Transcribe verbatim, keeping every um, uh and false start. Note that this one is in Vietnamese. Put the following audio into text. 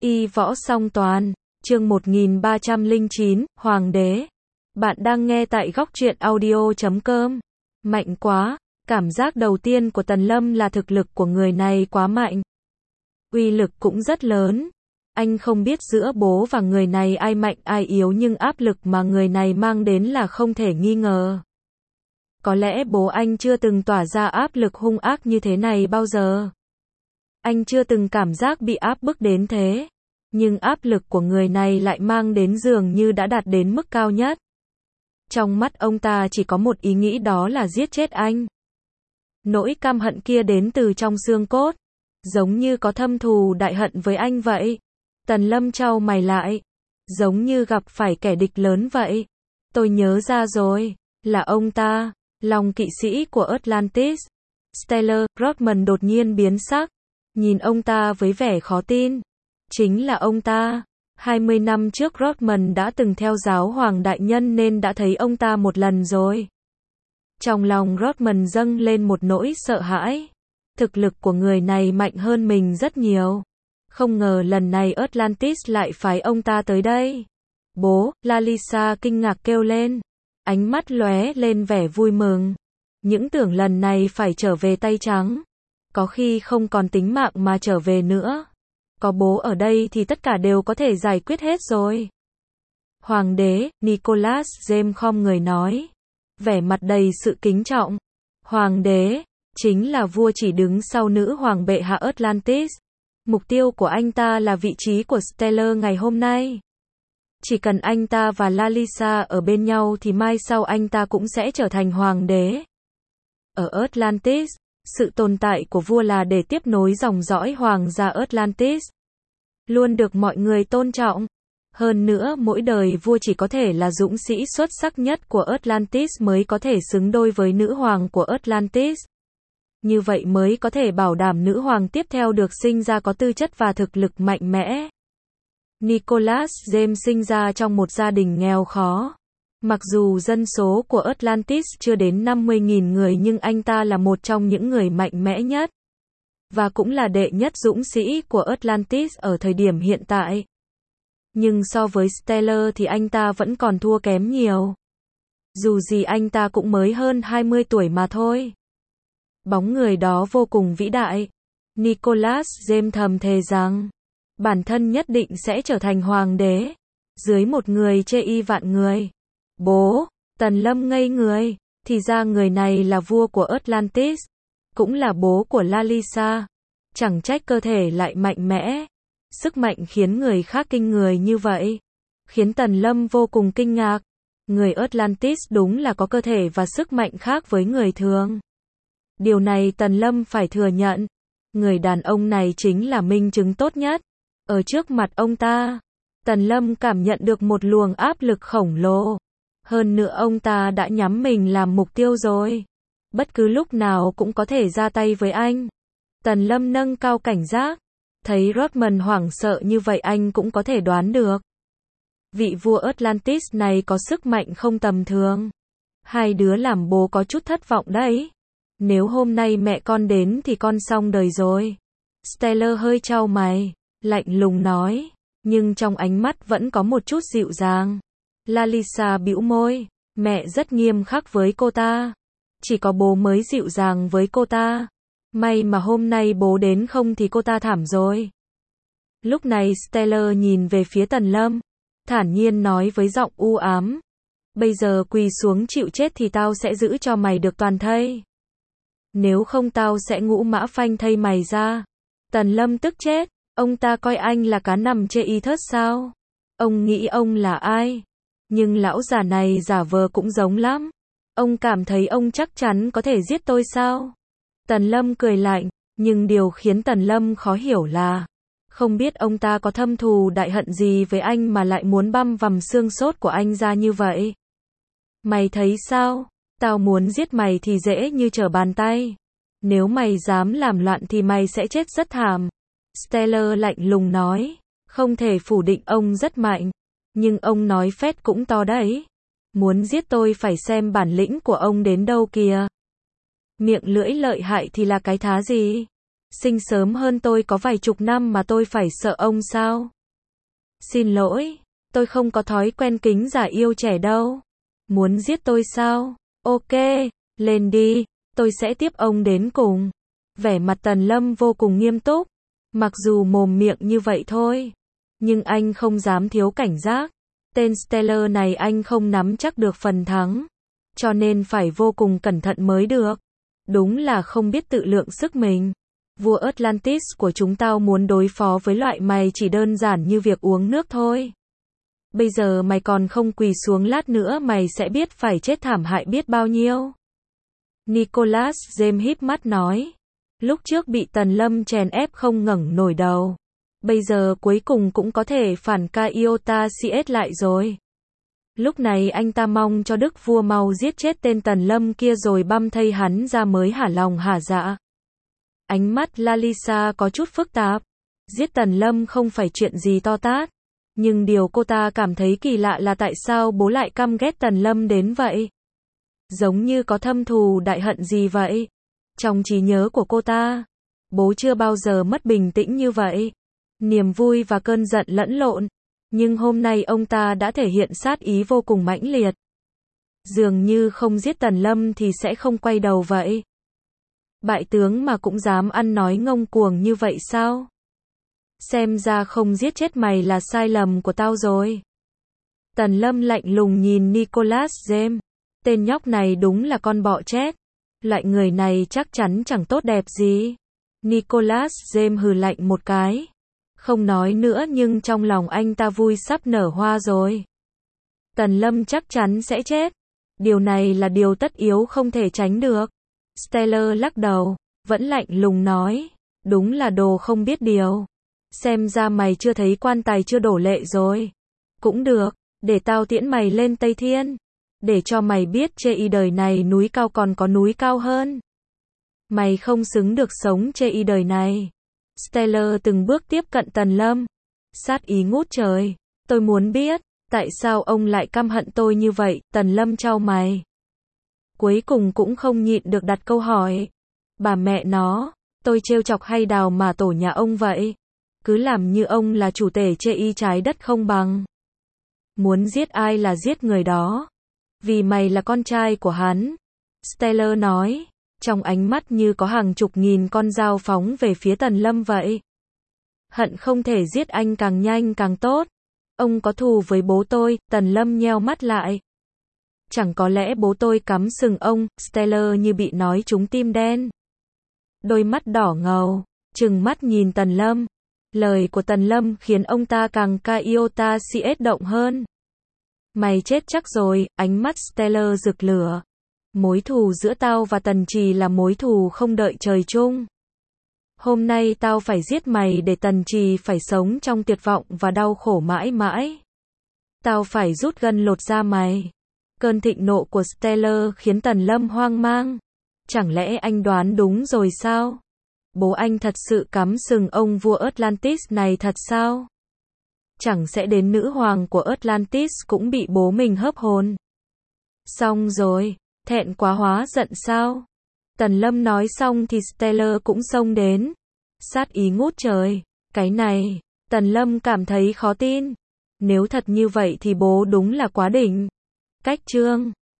Y võ song toàn, chương một nghìn ba trăm lẻ chín, Hoàng đế. Bạn đang nghe tại góc truyện audio chấm com. Mạnh quá, cảm giác đầu tiên của Tần Lâm là thực lực của người này quá mạnh. Uy lực cũng rất lớn. Anh không biết giữa bố và người này ai mạnh ai yếu, nhưng áp lực mà người này mang đến là không thể nghi ngờ. Có lẽ bố anh chưa từng tỏa ra áp lực hung ác như thế này bao giờ. Anh chưa từng cảm giác bị áp bức đến thế. Nhưng áp lực của người này lại mang đến dường như đã đạt đến mức cao nhất. Trong mắt ông ta chỉ có một ý nghĩ, đó là giết chết anh. Nỗi căm hận kia đến từ trong xương cốt. Giống như có thâm thù đại hận với anh vậy. Tần Lâm chau mày lại. Giống như gặp phải kẻ địch lớn vậy. Tôi nhớ ra rồi. Là ông ta. Long kỵ sĩ của Atlantis. Stellar Rodman đột nhiên biến sắc. Nhìn ông ta với vẻ khó tin. Chính là ông ta. hai mươi năm trước Rodman đã từng theo giáo hoàng đại nhân nên đã thấy ông ta một lần rồi. Trong lòng Rodman dâng lên một nỗi sợ hãi. Thực lực của người này mạnh hơn mình rất nhiều. Không ngờ lần này Atlantis lại phái ông ta tới đây. Bố, Lalisa kinh ngạc kêu lên. Ánh mắt lóe lên vẻ vui mừng. Những tưởng lần này phải trở về tay trắng. Có khi không còn tính mạng mà trở về nữa. Có bố ở đây thì tất cả đều có thể giải quyết hết rồi. Hoàng đế, Nicholas James khom người nói. Vẻ mặt đầy sự kính trọng. Hoàng đế, chính là vua chỉ đứng sau nữ hoàng bệ hạ Atlantis. Mục tiêu của anh ta là vị trí của Stellar ngày hôm nay. Chỉ cần anh ta và Lalisa ở bên nhau thì mai sau anh ta cũng sẽ trở thành hoàng đế. Ở Atlantis, sự tồn tại của vua là để tiếp nối dòng dõi hoàng gia Atlantis. Luôn được mọi người tôn trọng. Hơn nữa mỗi đời vua chỉ có thể là dũng sĩ xuất sắc nhất của Atlantis mới có thể xứng đôi với nữ hoàng của Atlantis. Như vậy mới có thể bảo đảm nữ hoàng tiếp theo được sinh ra có tư chất và thực lực mạnh mẽ. Nicholas James sinh ra trong một gia đình nghèo khó. Mặc dù dân số của Atlantis chưa đến năm mươi nghìn người nhưng anh ta là một trong những người mạnh mẽ nhất. Và cũng là đệ nhất dũng sĩ của Atlantis ở thời điểm hiện tại. Nhưng so với Stellar thì anh ta vẫn còn thua kém nhiều. Dù gì anh ta cũng mới hơn hai mươi tuổi mà thôi. Bóng người đó vô cùng vĩ đại. Nicholas James thầm thề rằng bản thân nhất định sẽ trở thành hoàng đế. Dưới một người chê y vạn người. Bố, Tần Lâm ngây người. Thì ra người này là vua của Atlantis. Cũng là bố của Lalisa. Chẳng trách cơ thể lại mạnh mẽ. Sức mạnh khiến người khác kinh người như vậy. Khiến Tần Lâm vô cùng kinh ngạc. Người Atlantis đúng là có cơ thể và sức mạnh khác với người thường. Điều này Tần Lâm phải thừa nhận. Người đàn ông này chính là minh chứng tốt nhất. Ở trước mặt ông ta, Tần Lâm cảm nhận được một luồng áp lực khổng lồ. Hơn nữa ông ta đã nhắm mình làm mục tiêu rồi. Bất cứ lúc nào cũng có thể ra tay với anh. Tần Lâm nâng cao cảnh giác. Thấy Rodman hoảng sợ như vậy anh cũng có thể đoán được. Vị vua Atlantis này có sức mạnh không tầm thường. Hai đứa làm bố có chút thất vọng đấy. Nếu hôm nay mẹ con đến thì con xong đời rồi. Stellar hơi chau mày, lạnh lùng nói. Nhưng trong ánh mắt vẫn có một chút dịu dàng. Lalisa bĩu môi. Mẹ rất nghiêm khắc với cô ta. Chỉ có bố mới dịu dàng với cô ta. May mà hôm nay bố đến không thì cô ta thảm rồi. Lúc này Stellar nhìn về phía Tần Lâm. Thản nhiên nói với giọng u ám. Bây giờ quỳ xuống chịu chết thì tao sẽ giữ cho mày được toàn thây. Nếu không tao sẽ ngũ mã phanh thây mày ra. Tần Lâm tức chết. Ông ta coi anh là cá nằm chê y thớt sao? Ông nghĩ ông là ai? Nhưng lão già này giả vờ cũng giống lắm. Ông cảm thấy ông chắc chắn có thể giết tôi sao? Tần Lâm cười lạnh. Nhưng điều khiến Tần Lâm khó hiểu là không biết ông ta có thâm thù đại hận gì với anh mà lại muốn băm vằm xương sốt của anh ra như vậy. Mày thấy sao? Tao muốn giết mày thì dễ như trở bàn tay. Nếu mày dám làm loạn thì mày sẽ chết rất thảm. Stellar lạnh lùng nói. Không thể phủ định ông rất mạnh. Nhưng ông nói phét cũng to đấy. Muốn giết tôi phải xem bản lĩnh của ông đến đâu kìa. Miệng lưỡi lợi hại thì là cái thá gì? Sinh sớm hơn tôi có vài chục năm mà tôi phải sợ ông sao? Xin lỗi, tôi không có thói quen kính giả yêu trẻ đâu. Muốn giết tôi sao? Ok, lên đi, tôi sẽ tiếp ông đến cùng. Vẻ mặt Tần Lâm vô cùng nghiêm túc. Mặc dù mồm miệng như vậy thôi, nhưng anh không dám thiếu cảnh giác. Tên Stellar này anh không nắm chắc được phần thắng, cho nên phải vô cùng cẩn thận mới được. Đúng là không biết tự lượng sức mình. Vua Atlantis của chúng tao muốn đối phó với loại mày chỉ đơn giản như việc uống nước thôi. Bây giờ mày còn không quỳ xuống, lát nữa mày sẽ biết phải chết thảm hại biết bao nhiêu. Nicholas James híp mắt nói. Lúc trước bị Tần Lâm chèn ép không ngẩng nổi đầu. Bây giờ cuối cùng cũng có thể phản ca iota cs lại rồi. Lúc này anh ta mong cho Đức Vua mau giết chết tên Tần Lâm kia rồi băm thây hắn ra mới hả lòng hả dạ. Ánh mắt Lalisa có chút phức tạp. Giết Tần Lâm không phải chuyện gì to tát. Nhưng điều cô ta cảm thấy kỳ lạ là tại sao bố lại căm ghét Tần Lâm đến vậy. Giống như có thâm thù đại hận gì vậy. Trong trí nhớ của cô ta, bố chưa bao giờ mất bình tĩnh như vậy. Niềm vui và cơn giận lẫn lộn. Nhưng hôm nay ông ta đã thể hiện sát ý vô cùng mãnh liệt. Dường như không giết Tần Lâm thì sẽ không quay đầu vậy. Bại tướng mà cũng dám ăn nói ngông cuồng như vậy sao? Xem ra không giết chết mày là sai lầm của tao rồi. Tần Lâm lạnh lùng nhìn Nicholas James. Tên nhóc này đúng là con bọ chết. Loại người này chắc chắn chẳng tốt đẹp gì. Nicholas James hừ lạnh một cái. Không nói nữa nhưng trong lòng anh ta vui sắp nở hoa rồi. Tần Lâm chắc chắn sẽ chết. Điều này là điều tất yếu không thể tránh được. Stellar lắc đầu, vẫn lạnh lùng nói. Đúng là đồ không biết điều. Xem ra mày chưa thấy quan tài chưa đổ lệ rồi. Cũng được, để tao tiễn mày lên Tây Thiên. Để cho mày biết chê y đời này núi cao còn có núi cao hơn. Mày không xứng được sống chê y đời này. Stellar từng bước tiếp cận Tần Lâm. Sát ý ngút trời. Tôi muốn biết, tại sao ông lại căm hận tôi như vậy? Tần Lâm chau mày. Cuối cùng cũng không nhịn được đặt câu hỏi. Bà mẹ nó, tôi trêu chọc hay đào mà tổ nhà ông vậy? Cứ làm như ông là chủ tể chê y trái đất không bằng. Muốn giết ai là giết người đó. Vì mày là con trai của hắn. Stellar nói. Trong ánh mắt như có hàng chục nghìn con dao phóng về phía Tần Lâm vậy. Hận không thể giết anh càng nhanh càng tốt. Ông có thù với bố tôi. Tần Lâm nheo mắt lại. Chẳng có lẽ bố tôi cắm sừng ông? Stellar như bị nói trúng tim đen. Đôi mắt đỏ ngầu, trừng mắt nhìn Tần Lâm. Lời của Tần Lâm khiến ông ta càng ca iota cs động hơn. Mày chết chắc rồi, ánh mắt Stellar rực lửa. Mối thù giữa tao và Tần Trì là mối thù không đợi trời chung. Hôm nay tao phải giết mày để Tần Trì phải sống trong tuyệt vọng và đau khổ mãi mãi. Tao phải rút gân lột da mày. Cơn thịnh nộ của Stellar khiến Tần Lâm hoang mang. Chẳng lẽ anh đoán đúng rồi sao? Bố anh thật sự cắm sừng ông vua Atlantis này thật sao? Chẳng sẽ đến nữ hoàng của Atlantis cũng bị bố mình hớp hồn. Xong rồi, thẹn quá hóa giận sao? Tần Lâm nói xong thì Stellar cũng xông đến. Sát ý ngút trời. Cái này, Tần Lâm cảm thấy khó tin. Nếu thật như vậy thì bố đúng là quá đỉnh. Cách chương